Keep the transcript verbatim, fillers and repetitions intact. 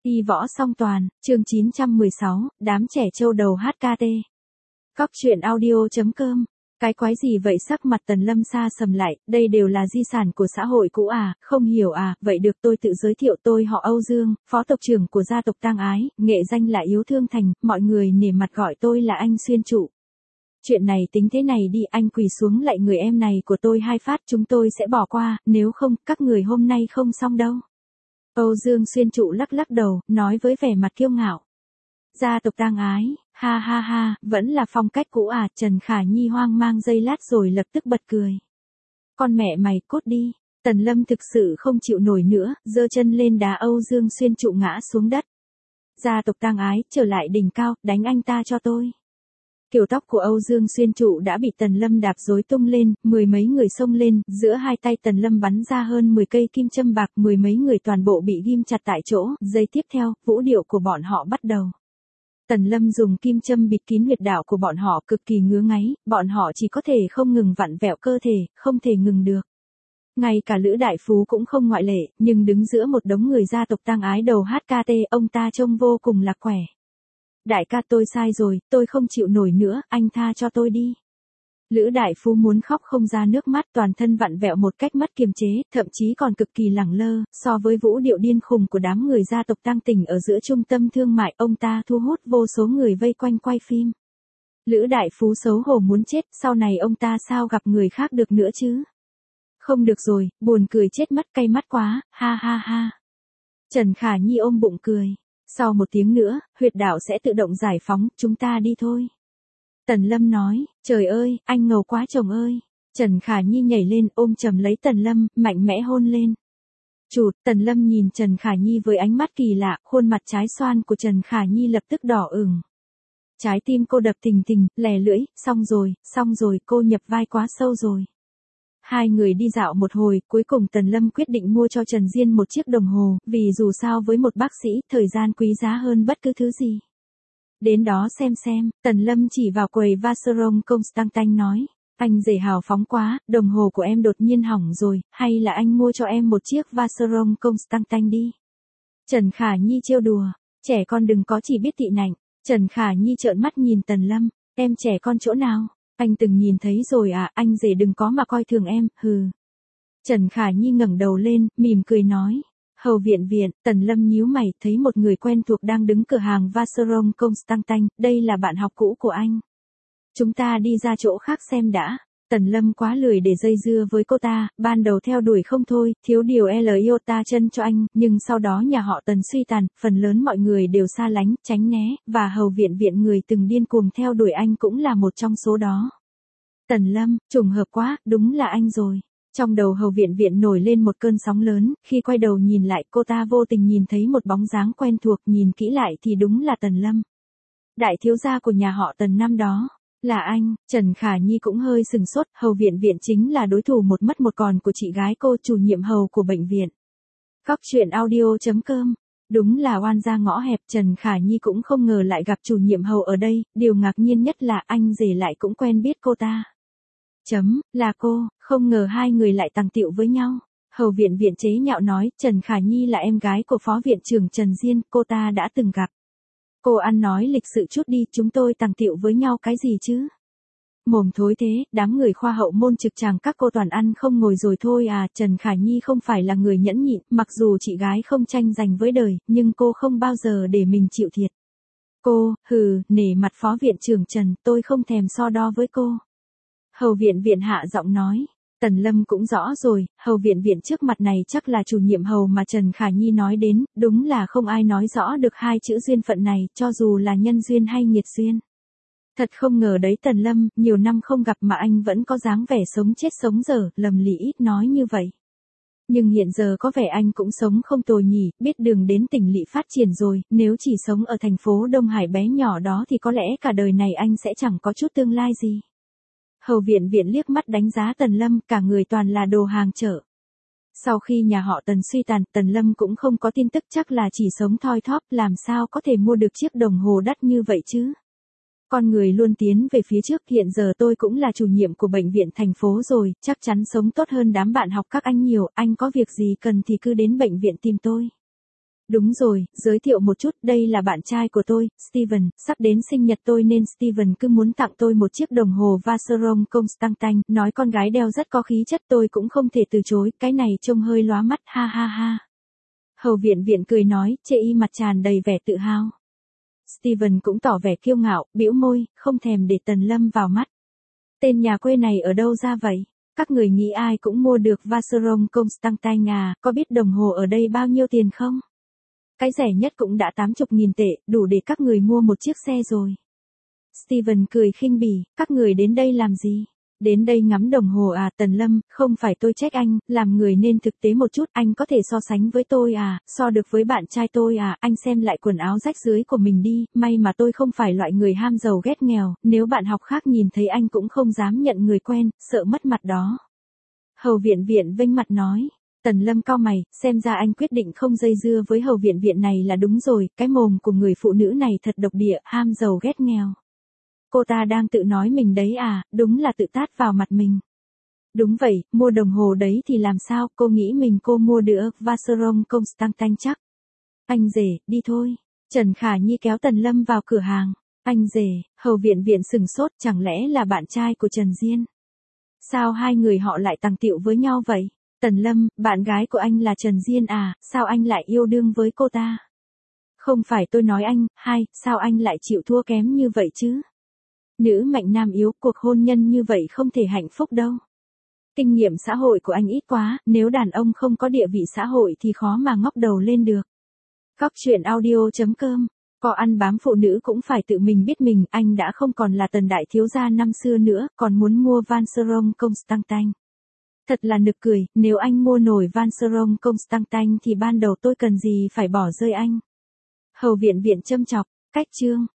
Y võ song toàn, chương chín trăm mười sáu, đám trẻ trâu đầu hát ca tê. Cóc truyện audio chấm com. Cái quái gì vậy? Sắc mặt Tần Lâm xa sầm lại, đây đều là di sản của xã hội cũ à, không hiểu à, vậy được tôi tự giới thiệu, tôi họ Âu Dương, phó tộc trưởng của gia tộc Tang Ái, nghệ danh là Yếu Thương Thành, mọi người nể mặt gọi tôi là anh Xuyên Trụ. Chuyện này tính thế này đi, anh quỳ xuống lại người em này của tôi hai phát, chúng tôi sẽ bỏ qua, nếu không, các người hôm nay không xong đâu. Âu Dương Xuyên Trụ lắc lắc đầu, nói với vẻ mặt kiêu ngạo. Gia tộc Tang Ái, ha ha ha, vẫn là phong cách cũ à, Trần Khả Nhi hoang mang giây lát rồi lập tức bật cười. Con mẹ mày cút đi, Tần Lâm thực sự không chịu nổi nữa, giơ chân lên đá Âu Dương Xuyên Trụ ngã xuống đất. Gia tộc Tang Ái, trở lại đỉnh cao, đánh anh ta cho tôi. Kiểu tóc của Âu Dương Xuyên Trụ đã bị Tần Lâm đạp rối tung lên, mười mấy người xông lên, giữa hai tay Tần Lâm bắn ra hơn mười cây kim châm bạc, mười mấy người toàn bộ bị ghim chặt tại chỗ, giây tiếp theo, vũ điệu của bọn họ bắt đầu. Tần Lâm dùng kim châm bịt kín huyệt đạo của bọn họ cực kỳ ngứa ngáy, bọn họ chỉ có thể không ngừng vặn vẹo cơ thể, không thể ngừng được. Ngay cả Lữ Đại Phú cũng không ngoại lệ, nhưng đứng giữa một đống người gia tộc Tang Ái đầu hát ca tê, ông ta trông vô cùng lạc quẻ. Đại ca, tôi sai rồi, tôi không chịu nổi nữa, anh tha cho tôi đi. Lữ Đại Phú muốn khóc không ra nước mắt, toàn thân vặn vẹo một cách mất kiềm chế, thậm chí còn cực kỳ lẳng lơ, so với vũ điệu điên khùng của đám người gia tộc Tang Tỉnh ở giữa trung tâm thương mại, ông ta thu hút vô số người vây quanh quay phim. Lữ Đại Phú xấu hổ muốn chết, sau này ông ta sao gặp người khác được nữa chứ? Không được rồi, buồn cười chết mất, cay mắt quá, ha ha ha. Trần Khả Nhi ôm bụng cười. Sau một tiếng nữa, huyệt đạo sẽ tự động giải phóng, chúng ta đi thôi. Tần Lâm nói, trời ơi, anh ngầu quá chồng ơi. Trần Khả Nhi nhảy lên ôm chầm lấy Tần Lâm, mạnh mẽ hôn lên. Chụt, Tần Lâm nhìn Trần Khả Nhi với ánh mắt kỳ lạ, khuôn mặt trái xoan của Trần Khả Nhi lập tức đỏ ửng. Trái tim cô đập thình thình, lè lưỡi, xong rồi, xong rồi, cô nhập vai quá sâu rồi. Hai người đi dạo một hồi, cuối cùng Tần Lâm quyết định mua cho Trần Diên một chiếc đồng hồ, vì dù sao với một bác sĩ, thời gian quý giá hơn bất cứ thứ gì. Đến đó xem xem, Tần Lâm chỉ vào quầy Vacheron Constantin nói, anh rể hào phóng quá, đồng hồ của em đột nhiên hỏng rồi, hay là anh mua cho em một chiếc Vacheron Constantin đi. Trần Khả Nhi trêu đùa, trẻ con đừng có chỉ biết tị nạnh. Trần Khả Nhi trợn mắt nhìn Tần Lâm, em trẻ con chỗ nào? Anh từng nhìn thấy rồi à, anh rể đừng có mà coi thường em, hừ. Trần Khả Nhi ngẩng đầu lên, mỉm cười nói. Hầu viện viện, Tần Lâm nhíu mày, thấy một người quen thuộc đang đứng cửa hàng Vacheron Constantin, đây là bạn học cũ của anh. Chúng ta đi ra chỗ khác xem đã. Tần Lâm quá lười để dây dưa với cô ta, ban đầu theo đuổi không thôi, thiếu điều L iota chân cho anh, nhưng sau đó nhà họ Tần suy tàn, phần lớn mọi người đều xa lánh, tránh né, và hầu viện viện người từng điên cuồng theo đuổi anh cũng là một trong số đó. Tần Lâm, trùng hợp quá, đúng là anh rồi. Trong đầu hầu viện viện nổi lên một cơn sóng lớn, khi quay đầu nhìn lại cô ta vô tình nhìn thấy một bóng dáng quen thuộc, nhìn kỹ lại thì đúng là Tần Lâm. Đại thiếu gia của nhà họ Tần năm đó. Là anh, Trần Khả Nhi cũng hơi sừng sốt, hầu viện viện chính là đối thủ một mất một còn của chị gái cô, chủ nhiệm hầu của bệnh viện. Cóc truyện audio chấm com. Đúng là oan gia ngõ hẹp, Trần Khả Nhi cũng không ngờ lại gặp chủ nhiệm hầu ở đây, điều ngạc nhiên nhất là anh rể lại cũng quen biết cô ta. Chấm, là cô, không ngờ hai người lại tàng tiệu với nhau. Hầu viện viện chế nhạo nói, Trần Khả Nhi là em gái của phó viện trưởng Trần Diên, cô ta đã từng gặp. Cô ăn nói lịch sự chút đi, chúng tôi tàng tiệu với nhau cái gì chứ? Mồm thối thế, đám người khoa hậu môn trực tràng các cô toàn ăn không ngồi rồi thôi à, Trần Khả Nhi không phải là người nhẫn nhịn, mặc dù chị gái không tranh giành với đời, nhưng cô không bao giờ để mình chịu thiệt. Cô, hừ, nể mặt phó viện trưởng Trần, tôi không thèm so đo với cô. Hầu viện viện hạ giọng nói. Tần Lâm cũng rõ rồi, hầu viện viện trước mặt này chắc là chủ nhiệm hầu mà Trần Khả Nhi nói đến, đúng là không ai nói rõ được hai chữ duyên phận này, cho dù là nhân duyên hay nghiệt duyên. Thật không ngờ đấy Tần Lâm, nhiều năm không gặp mà anh vẫn có dáng vẻ sống chết sống dở, lầm lĩ ít nói như vậy. Nhưng hiện giờ có vẻ anh cũng sống không tồi nhỉ, biết đường đến tỉnh lỵ phát triển rồi, nếu chỉ sống ở thành phố Đông Hải bé nhỏ đó thì có lẽ cả đời này anh sẽ chẳng có chút tương lai gì. Hầu viện viện liếc mắt đánh giá Tần Lâm, cả người toàn là đồ hàng chợ. Sau khi nhà họ Tần suy tàn, Tần Lâm cũng không có tin tức, chắc là chỉ sống thoi thóp, làm sao có thể mua được chiếc đồng hồ đắt như vậy chứ. Con người luôn tiến về phía trước, hiện giờ tôi cũng là chủ nhiệm của bệnh viện thành phố rồi, chắc chắn sống tốt hơn đám bạn học các anh nhiều, anh có việc gì cần thì cứ đến bệnh viện tìm tôi. Đúng rồi, giới thiệu một chút, đây là bạn trai của tôi, Steven, sắp đến sinh nhật tôi nên Steven cứ muốn tặng tôi một chiếc đồng hồ Vacheron Constantin, nói con gái đeo rất có khí chất tôi cũng không thể từ chối, cái này trông hơi lóa mắt, ha ha ha. Hầu Viện Viện cười nói, chê y mặt tràn đầy vẻ tự hào. Steven cũng tỏ vẻ kiêu ngạo, bĩu môi, không thèm để Tần Lâm vào mắt. Tên nhà quê này ở đâu ra vậy? Các người nghĩ ai cũng mua được Vacheron Constantin à, có biết đồng hồ ở đây bao nhiêu tiền không? Cái rẻ nhất cũng đã tám mươi nghìn tệ, đủ để các người mua một chiếc xe rồi. Steven cười khinh bỉ, các người đến đây làm gì? Đến đây ngắm đồng hồ à? Tần Lâm, không phải tôi trách anh, làm người nên thực tế một chút, anh có thể so sánh với tôi à, so được với bạn trai tôi à, anh xem lại quần áo rách rưới của mình đi, may mà tôi không phải loại người ham giàu ghét nghèo, nếu bạn học khác nhìn thấy anh cũng không dám nhận người quen, sợ mất mặt đó. Hầu Viện Viện vênh mặt nói. Tần Lâm cau mày, xem ra anh quyết định không dây dưa với Hầu Viện Viện này là đúng rồi, cái mồm của người phụ nữ này thật độc địa, ham giàu ghét nghèo. Cô ta đang tự nói mình đấy à, đúng là tự tát vào mặt mình. Đúng vậy, mua đồng hồ đấy thì làm sao, cô nghĩ mình cô mua được Vacheron Constantin chắc. Anh rể, đi thôi. Trần Khả Nhi kéo Tần Lâm vào cửa hàng. Anh rể, Hầu Viện Viện sừng sốt, chẳng lẽ là bạn trai của Trần Diên? Sao hai người họ lại tàng tiệu với nhau vậy? Tần Lâm, bạn gái của anh là Trần Diên à, sao anh lại yêu đương với cô ta? Không phải tôi nói anh, hai, sao anh lại chịu thua kém như vậy chứ? Nữ mạnh nam yếu, cuộc hôn nhân như vậy không thể hạnh phúc đâu. Kinh nghiệm xã hội của anh ít quá, nếu đàn ông không có địa vị xã hội thì khó mà ngóc đầu lên được. Cóc truyện audio chấm com, có ăn bám phụ nữ cũng phải tự mình biết mình, anh đã không còn là Tần đại thiếu gia năm xưa nữa, còn muốn mua Vacheron Constantin. Thật là nực cười, nếu anh mua nổi Vacheron Constantin thì ban đầu tôi cần gì phải bỏ rơi anh. Hầu Viện Viện châm chọc, cách chương.